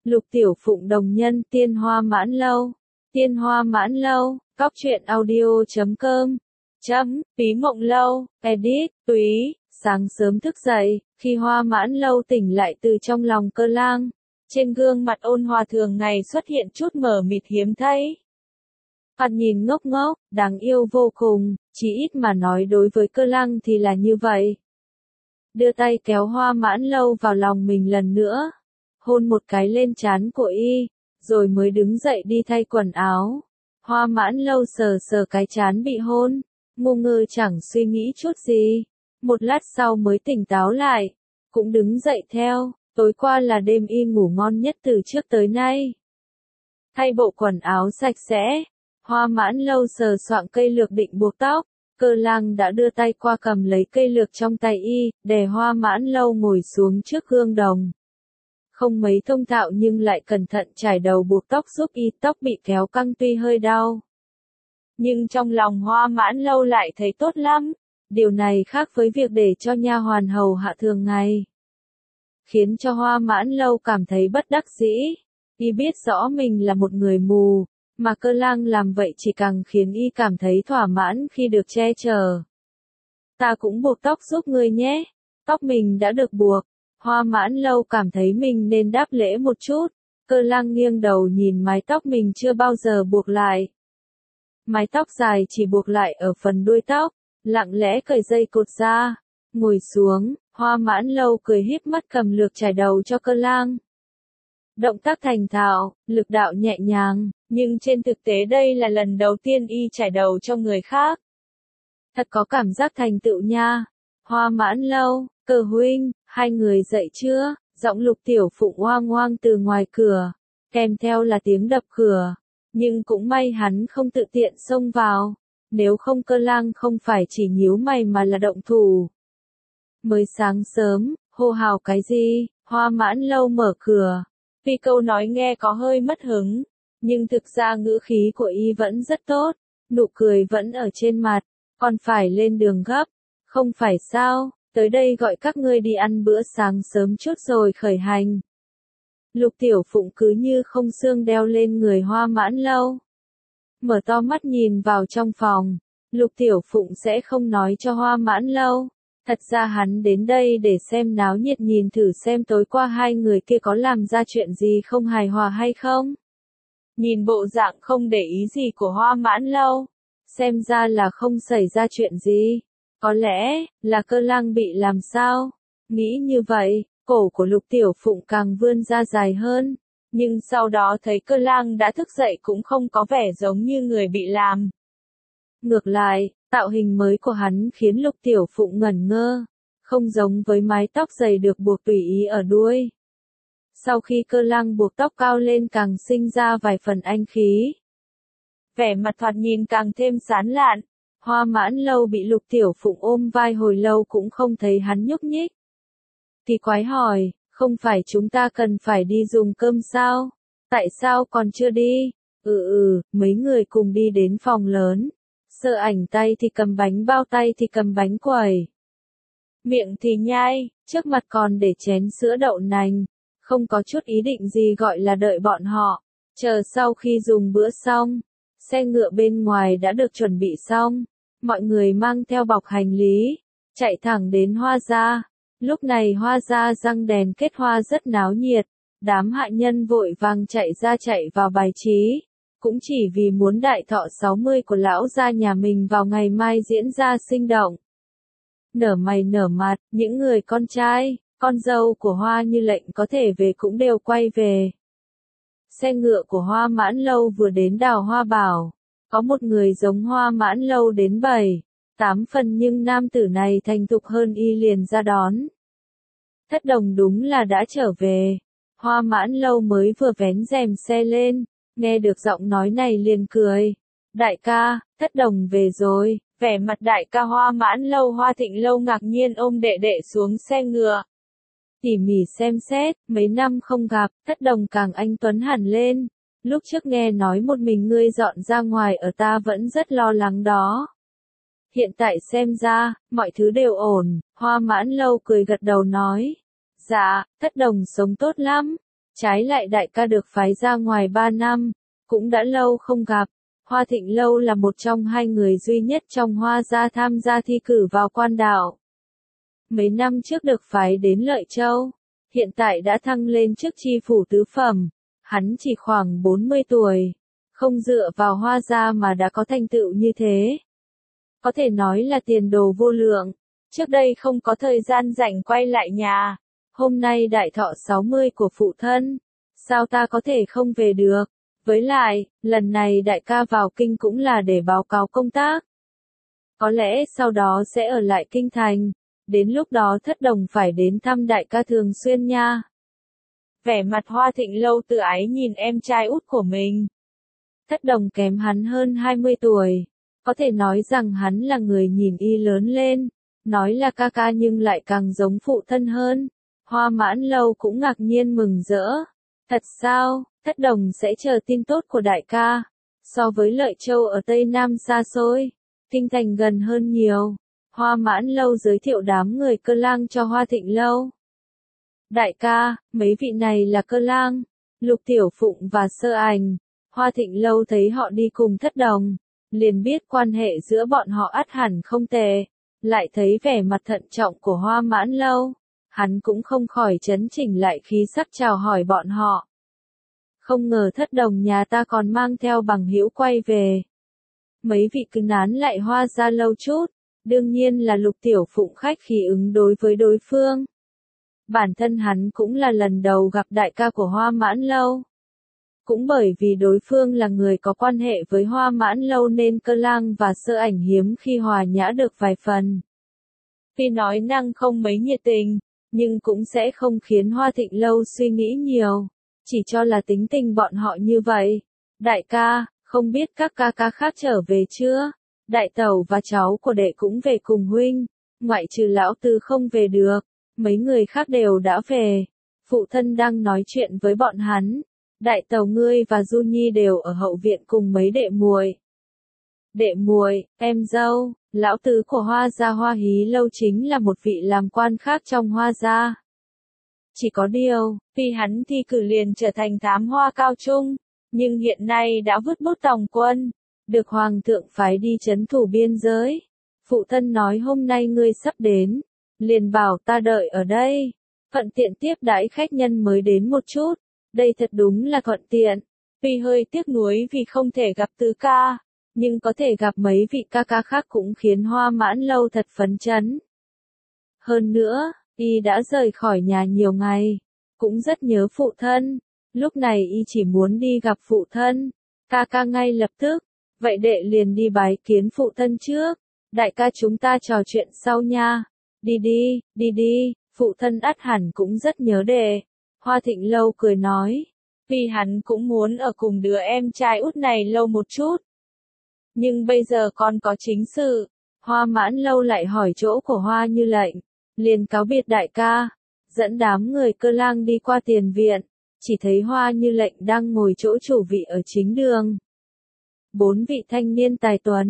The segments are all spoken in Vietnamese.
Lục Tiểu Phụng đồng nhân Tiên Hoa Mãn Lâu. Tiên Hoa Mãn Lâu, Cóc truyện audio.com. Phí Mộng Lâu, edit, Túy. Sáng sớm thức dậy, khi Hoa Mãn Lâu tỉnh lại từ trong lòng Cơ Lang, trên gương mặt ôn hòa thường ngày xuất hiện chút mờ mịt hiếm thấy. Mặt nhìn ngốc ngốc, đáng yêu vô cùng, chỉ ít mà nói đối với Cơ Lang thì là như vậy. Đưa tay kéo Hoa Mãn Lâu vào lòng mình lần nữa, hôn một cái lên trán của y, rồi mới đứng dậy đi thay quần áo. Hoa Mãn Lâu sờ sờ cái trán bị hôn, ngu ngơ chẳng suy nghĩ chút gì. Một lát sau mới tỉnh táo lại, cũng đứng dậy theo, tối qua là đêm y ngủ ngon nhất từ trước tới nay. Thay bộ quần áo sạch sẽ, Hoa Mãn Lâu sờ soạng cây lược định buộc tóc, Cơ Lang đã đưa tay qua cầm lấy cây lược trong tay y, đè Hoa Mãn Lâu ngồi xuống trước gương đồng. Không mấy thông thạo nhưng lại cẩn thận trải đầu buộc tóc giúp y, tóc bị kéo căng tuy hơi đau. Nhưng trong lòng Hoa Mãn Lâu lại thấy tốt lắm. Điều này khác với việc để cho nha hoàn hầu hạ thường ngày. Khiến cho Hoa Mãn Lâu cảm thấy bất đắc dĩ. Y biết rõ mình là một người mù, mà Cơ Lang làm vậy chỉ càng khiến y cảm thấy thỏa mãn khi được che chở. Ta cũng buộc tóc giúp ngươi nhé. Tóc mình đã được buộc. Hoa Mãn Lâu cảm thấy mình nên đáp lễ một chút. Cơ Lang nghiêng đầu nhìn mái tóc mình chưa bao giờ buộc lại. Mái tóc dài chỉ buộc lại ở phần đuôi tóc. Lặng lẽ cởi dây cột ra, ngồi xuống, Hoa Mãn Lâu cười híp mắt cầm lược trải đầu cho Cơ Lang. Động tác thành thạo, lực đạo nhẹ nhàng, nhưng trên thực tế đây là lần đầu tiên y trải đầu cho người khác. Thật có cảm giác thành tựu nha. Hoa Mãn Lâu, Cơ huynh, hai người dậy chưa? Giọng Lục Tiểu Phụng oang oang từ ngoài cửa, kèm theo là tiếng đập cửa. Nhưng cũng may hắn không tự tiện xông vào. Nếu không Cơ Lang không phải chỉ nhíu mày mà là động thủ. Mới sáng sớm, hô hào cái gì? Hoa Mãn Lâu mở cửa. Tuy câu nói nghe có hơi mất hứng, nhưng thực ra ngữ khí của y vẫn rất tốt, nụ cười vẫn ở trên mặt, còn phải lên đường gấp. Không phải sao, tới đây gọi các ngươi đi ăn bữa sáng sớm chút rồi khởi hành. Lục Tiểu Phụng cứ như không xương đeo lên người Hoa Mãn Lâu. Mở to mắt nhìn vào trong phòng, Lục Tiểu Phụng sẽ không nói cho Hoa Mãn Lâu. Thật ra hắn đến đây để xem náo nhiệt, nhìn thử xem tối qua hai người kia có làm ra chuyện gì không hài hòa hay không. Nhìn bộ dạng không để ý gì của Hoa Mãn Lâu, xem ra là không xảy ra chuyện gì. Có lẽ là Cơ Lang bị làm sao. Nghĩ như vậy, cổ của Lục Tiểu Phụng càng vươn ra dài hơn. Nhưng sau đó thấy Cơ Lang đã thức dậy cũng không có vẻ giống như người bị làm. Ngược lại, tạo hình mới của hắn khiến Lục Tiểu Phụng ngẩn ngơ, không giống với mái tóc dày được buộc tùy ý ở đuôi. Sau khi Cơ Lang buộc tóc cao lên càng sinh ra vài phần anh khí. Vẻ mặt thoạt nhìn càng thêm sán lạn. Hoa Mãn Lâu bị Lục Tiểu Phụng ôm vai hồi lâu cũng không thấy hắn nhúc nhích. Thì quái hỏi, không phải chúng ta cần phải đi dùng cơm sao? Tại sao còn chưa đi? Mấy người cùng đi đến phòng lớn. Sơ Ảnh tay thì cầm bánh bao, tay thì cầm bánh quẩy. Miệng thì nhai, trước mặt còn để chén sữa đậu nành. Không có chút ý định gì gọi là đợi bọn họ. Chờ sau khi dùng bữa xong, xe ngựa bên ngoài đã được chuẩn bị xong. Mọi người mang theo bọc hành lý, chạy thẳng đến Hoa gia. Lúc này Hoa gia răng đèn kết hoa rất náo nhiệt, đám hạ nhân vội vàng chạy ra chạy vào bài trí, cũng chỉ vì muốn đại thọ 60 của lão gia nhà mình vào ngày mai diễn ra sinh động. Nở mày nở mặt, những người con trai, con dâu của Hoa Như Lệnh có thể về cũng đều quay về. Xe ngựa của Hoa Mãn Lâu vừa đến Đào Hoa Bảo, có một người giống Hoa Mãn Lâu đến 7-8 phần nhưng nam tử này thành thục hơn y liền ra đón. Thất Đồng đúng là đã trở về. Hoa Mãn Lâu mới vừa vén rèm xe lên, nghe được giọng nói này liền cười. Đại ca, Thất Đồng về rồi. Vẻ mặt đại ca Hoa Mãn Lâu Hoa Thịnh Lâu ngạc nhiên ôm đệ đệ xuống xe ngựa. Tỉ mỉ xem xét, mấy năm không gặp, Thất Đồng càng anh tuấn hẳn lên. Lúc trước nghe nói một mình ngươi dọn ra ngoài ở ta vẫn rất lo lắng đó. Hiện tại xem ra, mọi thứ đều ổn. Hoa Mãn Lâu cười gật đầu nói. Dạ, Thất Đồng sống tốt lắm. Trái lại đại ca được phái ra ngoài 3 năm, cũng đã lâu không gặp. Hoa Thịnh Lâu là một trong 2 người duy nhất trong Hoa gia tham gia thi cử vào quan đạo. Mấy năm trước được phái đến Lợi Châu, hiện tại đã thăng lên chức tri phủ tứ phẩm. Hắn chỉ khoảng 40 tuổi, không dựa vào Hoa gia mà đã có thành tựu như thế. Có thể nói là tiền đồ vô lượng. Trước đây không có thời gian rảnh quay lại nhà. Hôm nay đại thọ 60 của phụ thân, sao ta có thể không về được? Với lại, lần này đại ca vào kinh cũng là để báo cáo công tác. Có lẽ sau đó sẽ ở lại kinh thành, đến lúc đó Thất Đồng phải đến thăm đại ca thường xuyên nha. Vẻ mặt Hoa Thịnh Lâu tự ái nhìn em trai út của mình. Thất Đồng kém hắn hơn 20 tuổi, có thể nói rằng hắn là người nhìn y lớn lên, nói là ca ca nhưng lại càng giống phụ thân hơn. Hoa Mãn Lâu cũng ngạc nhiên mừng rỡ. Thật sao, Thất Đồng sẽ chờ tin tốt của đại ca. So với Lợi Châu ở Tây Nam xa xôi, kinh thành gần hơn nhiều. Hoa Mãn Lâu giới thiệu đám người Cơ Lang cho Hoa Thịnh Lâu. Đại ca, mấy vị này là Cơ Lang, Lục Tiểu Phụng và Sơ Ảnh. Hoa Thịnh Lâu thấy họ đi cùng Thất Đồng, liền biết quan hệ giữa bọn họ ắt hẳn không tệ. Lại thấy vẻ mặt thận trọng của Hoa Mãn Lâu, hắn cũng không khỏi chấn chỉnh lại khí sắc chào hỏi bọn họ. Không ngờ Thất Đồng nhà ta còn mang theo bằng hữu quay về. Mấy vị cứ nán lại Hoa gia lâu chút, đương nhiên là Lục Tiểu Phụng khách khí ứng đối với đối phương. Bản thân hắn cũng là lần đầu gặp đại ca của Hoa Mãn Lâu. Cũng bởi vì đối phương là người có quan hệ với Hoa Mãn Lâu nên Cơ Lang và Sơ Ảnh hiếm khi hòa nhã được vài phần. Tuy nói năng không mấy nhiệt tình, nhưng cũng sẽ không khiến Hoa Thịnh Lâu suy nghĩ nhiều, chỉ cho là tính tình bọn họ như vậy. Đại ca, không biết các ca ca khác trở về chưa? Đại tẩu và cháu của đệ cũng về cùng huynh, ngoại trừ lão tứ không về được, mấy người khác đều đã về. Phụ thân đang nói chuyện với bọn hắn. Đại tẩu ngươi và Du Nhi đều ở hậu viện cùng mấy đệ muội. Đệ muội, em dâu, lão tứ của Hoa gia Hoa Hí Lâu chính là một vị làm quan khác trong Hoa gia. Chỉ có điều, vì hắn thi cử liền trở thành thám hoa cao trung, nhưng hiện nay đã vứt bút tòng quân, được hoàng thượng phái đi trấn thủ biên giới. Phụ thân nói hôm nay ngươi sắp đến, liền bảo ta đợi ở đây, thuận tiện tiếp đãi khách nhân mới đến một chút. Đây thật đúng là thuận tiện. Tuy hơi tiếc nuối vì không thể gặp tứ ca, nhưng có thể gặp mấy vị ca ca khác cũng khiến Hoa Mãn Lâu thật phấn chấn. Hơn nữa, y đã rời khỏi nhà nhiều ngày, cũng rất nhớ phụ thân. Lúc này y chỉ muốn đi gặp phụ thân. Ca ca ngay lập tức, vậy đệ liền đi bái kiến phụ thân trước. Đại ca chúng ta trò chuyện sau nha. Đi đi, phụ thân ắt hẳn cũng rất nhớ đệ. Hoa Thịnh Lâu cười nói, vì hắn cũng muốn ở cùng đứa em trai út này lâu một chút. Nhưng bây giờ con có chính sự. Hoa Mãn Lâu lại hỏi chỗ của Hoa Như Lệnh, liền cáo biệt đại ca, dẫn đám người Cơ Lang đi qua tiền viện, chỉ thấy Hoa Như Lệnh đang ngồi chỗ chủ vị ở chính đường. 4 vị thanh niên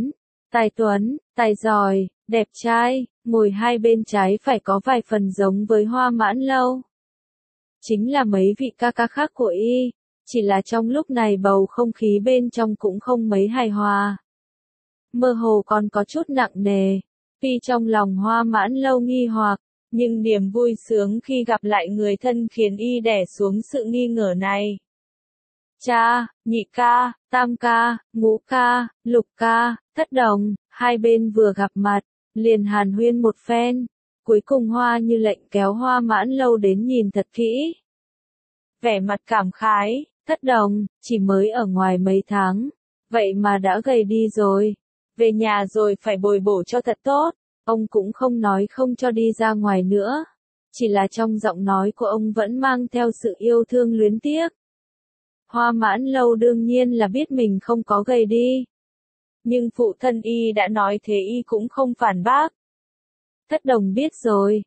tài giỏi, đẹp trai, ngồi hai bên trái phải có vài phần giống với Hoa Mãn Lâu. Chính là mấy vị ca ca khác của y, chỉ là trong lúc này bầu không khí bên trong cũng không mấy hài hòa. Mơ hồ còn có chút nặng nề, tuy trong lòng Hoa Mãn Lâu nghi hoặc, nhưng niềm vui sướng khi gặp lại người thân khiến y đè xuống sự nghi ngờ này. Cha, nhị ca, tam ca, ngũ ca, lục ca, Thất Đồng, hai bên vừa gặp mặt, liền hàn huyên một phen. Cuối cùng Hoa Như Lệnh kéo Hoa Mãn Lâu đến nhìn thật kỹ. Vẻ mặt cảm khái, Thất Đồng, chỉ mới ở ngoài mấy tháng, vậy mà đã gầy đi rồi. Về nhà rồi phải bồi bổ cho thật tốt. Ông cũng không nói không cho đi ra ngoài nữa. Chỉ là trong giọng nói của ông vẫn mang theo sự yêu thương luyến tiếc. Hoa Mãn Lâu đương nhiên là biết mình không có gầy đi. Nhưng phụ thân y đã nói thế y cũng không phản bác. Thất Đồng biết rồi,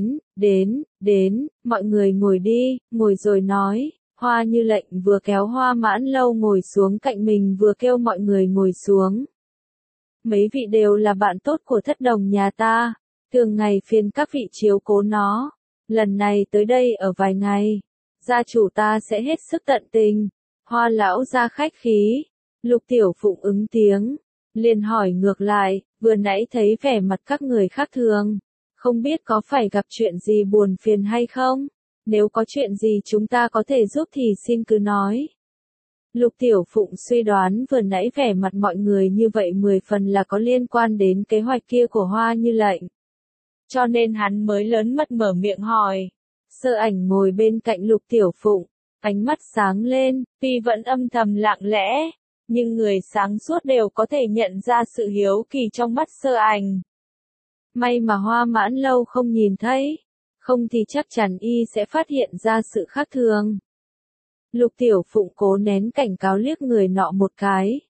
đến, mọi người ngồi đi, ngồi rồi nói. Hoa Như Lệnh vừa kéo Hoa Mãn Lâu ngồi xuống cạnh mình vừa kêu mọi người ngồi xuống. Mấy vị đều là bạn tốt của Thất Đồng nhà ta, thường ngày phiền các vị chiếu cố nó. Lần này tới đây ở vài ngày, gia chủ ta sẽ hết sức tận tình. Hoa lão gia khách khí. Lục Tiểu Phụng ứng tiếng, liền hỏi ngược lại, vừa nãy thấy vẻ mặt các người khác thường, không biết có phải gặp chuyện gì buồn phiền hay không? Nếu có chuyện gì chúng ta có thể giúp thì xin cứ nói. Lục Tiểu Phụng suy đoán vừa nãy vẻ mặt mọi người như vậy 10 phần là có liên quan đến kế hoạch kia của Hoa Như Lệnh. Cho nên hắn mới lớn mật mở miệng hỏi. Sơ Ảnh ngồi bên cạnh Lục Tiểu Phụng, ánh mắt sáng lên, tuy vẫn âm thầm lặng lẽ, nhưng người sáng suốt đều có thể nhận ra sự hiếu kỳ trong mắt Sơ Ảnh. May mà Hoa Mãn Lâu không nhìn thấy, không thì chắc chắn y sẽ phát hiện ra sự khác thường. Lục Tiểu Phụng cố nén cảnh cáo liếc người nọ một cái.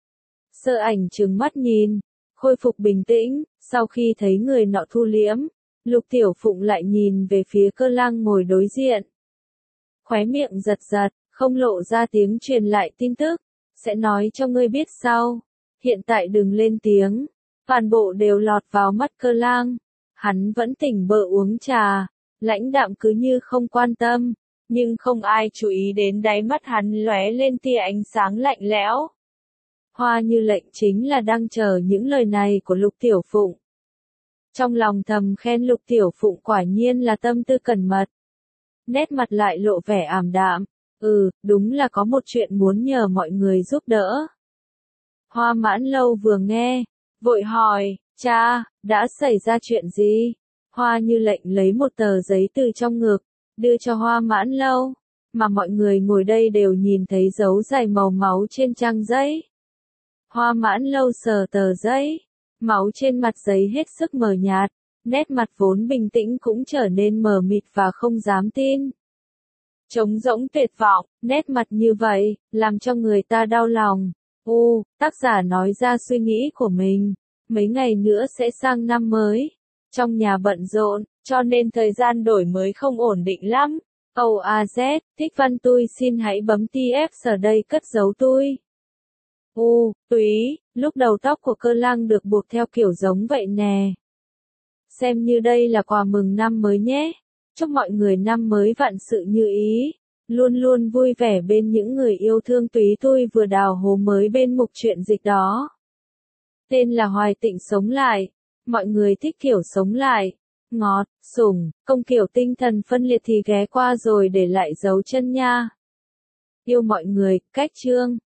Sơ Ảnh trừng mắt nhìn, khôi phục bình tĩnh, sau khi thấy người nọ thu liễm, Lục Tiểu Phụng lại nhìn về phía Cơ Lăng ngồi đối diện. Khóe miệng giật giật, không lộ ra tiếng truyền lại tin tức, sẽ nói cho ngươi biết sau, hiện tại đừng lên tiếng. Toàn bộ đều lọt vào mắt Cơ Lăng, hắn vẫn tỉnh bợ uống trà, lãnh đạm cứ như không quan tâm, nhưng không ai chú ý đến đáy mắt hắn lóe lên tia ánh sáng lạnh lẽo. Hoa Như Lệnh chính là đang chờ những lời này của Lục Tiểu Phụng. Trong lòng thầm khen Lục Tiểu Phụng quả nhiên là tâm tư cẩn mật. Nét mặt lại lộ vẻ ảm đạm, đúng là có một chuyện muốn nhờ mọi người giúp đỡ. Hoa Mãn Lâu vừa nghe, vội hỏi, cha, đã xảy ra chuyện gì? Hoa Như Lệnh lấy một tờ giấy từ trong ngực, đưa cho Hoa Mãn Lâu, mà mọi người ngồi đây đều nhìn thấy dấu dài màu máu trên trang giấy. Hoa Mãn Lâu sờ tờ giấy, máu trên mặt giấy hết sức mờ nhạt, nét mặt vốn bình tĩnh cũng trở nên mờ mịt và không dám tin. Trống rỗng tuyệt vọng, nét mặt như vậy, làm cho người ta đau lòng. Tác giả nói ra suy nghĩ của mình, mấy ngày nữa sẽ sang năm mới. Trong nhà bận rộn, cho nên thời gian đổi mới không ổn định lắm. OAZ, thích văn tui xin hãy bấm TF ở đây cất giấu tui. Túy, lúc đầu tóc của Cơ Lăng được buộc theo kiểu giống vậy nè. Xem như đây là quà mừng năm mới nhé. Chúc mọi người năm mới vạn sự như ý. Luôn luôn vui vẻ bên những người yêu thương Túy tui vừa đào hố mới bên mục truyện dịch đó. Tên là Hoài Tịnh sống lại. Mọi người thích kiểu sống lại, ngọt, sủng, không kiểu tinh thần phân liệt thì ghé qua rồi để lại dấu chân nha. Yêu mọi người, cách chương.